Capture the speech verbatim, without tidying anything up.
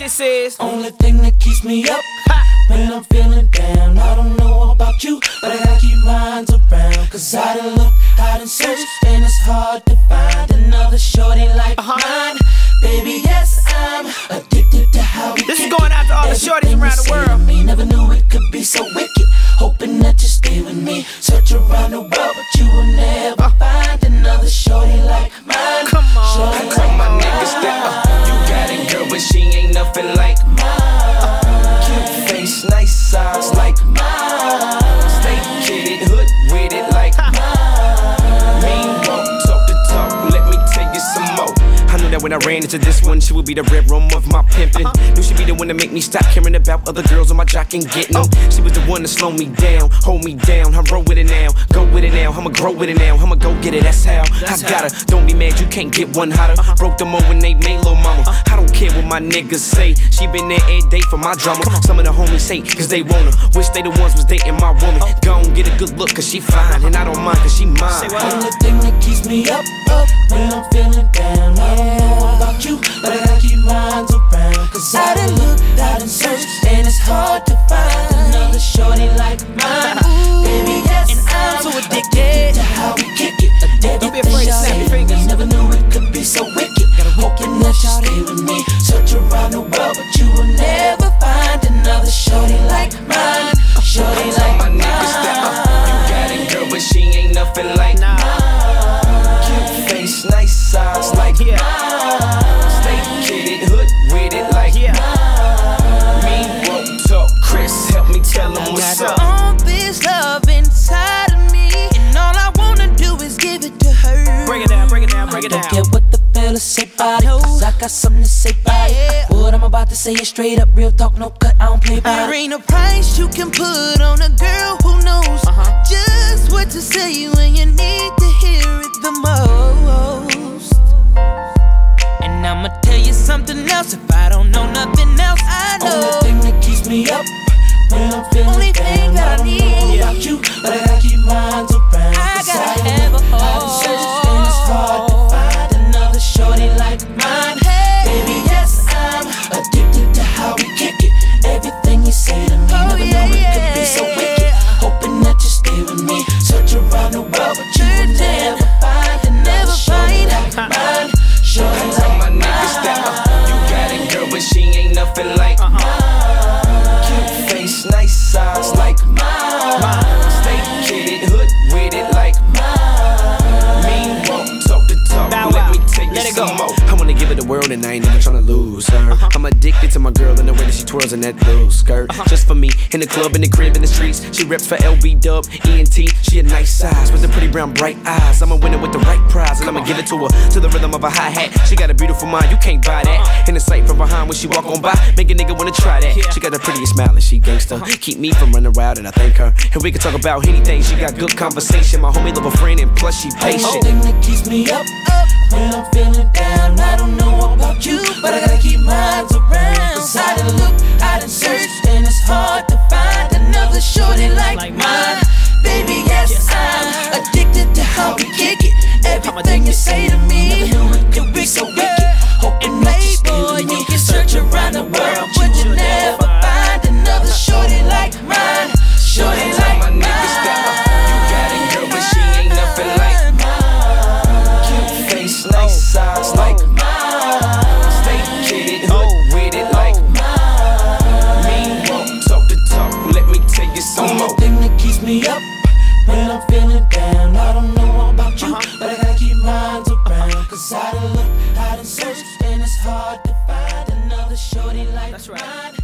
this is. Only thing that keeps me up when I'm feeling down. I don't know about you, but I gotta keep mine around. Cause I done looked, I done searched, and it's hard to find another shorty like uh-huh. mine. Baby, yes, I'm addicted to how we This is going out to all the shorties around the world. Me never knew it could be so wicked. Hoping that you stay with me. Search around the world, but you will never find another shorty like mine. Come on, shorty come like on, niggas that uh, you got it, girl, but she ain't nothing like mine. Cute face, nice size like mine. Stay kidded, hood with it like mine. Mean won't talk the talk, let me tell you some more. I knew that when I ran into this one, she would be the red room of my pimpin'. uh-huh. Knew she'd be the one to make me stop caring about other girls on my jock and getting them. She was the one to slow me down, hold me down. I roll with it now, go with it now. I'ma grow with it now, I'ma go get it, that's how that's I got her. Don't be mad, you can't get one hotter. uh-huh. Broke them over when they made lil' mama. uh-huh. I don't care what my niggas say, she been there every day for my drama. Some of the homies hate cause they want her, wish they the ones was dating my woman. oh. Go and get a good look cause she fine, and I don't mind cause she mine. Only thing that keeps me up, up when I'm feeling down. I don't know about you, but I gotta keep mine around. Cause I done looked, I done searched, and it's hard to find another shorty like mine. Ooh, baby, yes, and I'm so addicted to how we kick it. Don't be afraid to snap your fingers. Never knew it could be so wicked. Hoping that you stay with me. Search around the world, but you will never find another shorty like mine. Shorty like my mine. niggas that uh, you got it, girl, but she ain't nothing like nah. mine. Cute face, nice size like yeah. mine. Stay kidded, hood with it like yeah. mine. Me won't talk, Chris, help me tell him what's up. All this love inside of me, and all I wanna do is give it to her. Break it down, break it down, break it down. I don't care what the fellas say about it, cause I got something to say about yeah. it. What I'm about to say is straight up, real talk, no cut, I don't play about there it. ain't a price you can put on a girl who knows uh-huh. just what to say when you need to hear it the most. And I'ma tell you something else, if I don't know nothing else, I know. Only thing that keeps me up when I'm feeling Only down. thing that I I don't need. know about you, but I gotta keep mine around. I Cause gotta I have a look, I home. done searched, and it's hard to find another shorty like mine. Hey. Baby, yes, I'm addicted to how we kick it. Everything you say to me, Oh, never yeah, know it yeah. could be so wicked. Hoping that you stay with me. Search around the world, but you will never find another Never shorty find. like mine. Shorty Tell like my niggas that uh, you got it, girl, but she ain't nothing like uh-uh. mine. Cute face, nice size like mine. Stay kidded, hood with it like mine. Me won't talk the talk, Bow let wow. me take Let you it go. some more. I wanna give it the world and I ain't never tryna lose her. uh-huh. I'm addicted to my girl and the way that she twirls in that little skirt. uh-huh. Just for me, in the club, in the crib, in the streets. She reps for L B Dub, E N T. She a nice size with the pretty brown bright eyes. I'ma win it with the right prize and I'ma give it to her to the rhythm of a hi-hat. She got a beautiful mind, you can't buy that. uh-huh. In the sight from behind when she walk on by, make a nigga wanna try that. yeah. She got the prettiest smile and she gangsta. uh-huh. Keep me from running wild and I thank her. And we can talk about anything, she got good conversation. My homie love a friend and plus she patient. Only thing that keeps me up, up when I'm feeling down. I don't know about you, but I gotta keep mine around. Cause I done look, I done searched, and it's hard to find another shorty like, Like mine. mine. Baby, yes, Yes, I'm addicted to how we kick it. Everything you say to me, never knew it could be so wicked. Hoping that you stay with me. You can search around the world, but you never find another shorty like mine. Shorty Tell my like niggas that uh, mine. you got it, girl, but she ain't nothing like mine. Cute face, nice size like mine. Stay kidded, hood with it like mine. Me won't talk the talk, let me tell you some more. Only thing that keeps me up when I'm feeling down. I don't know about you, uh-huh. but I gotta keep mine around. Cause I done looked, I done searched, and it's hard to find another shorty like That's right. mine.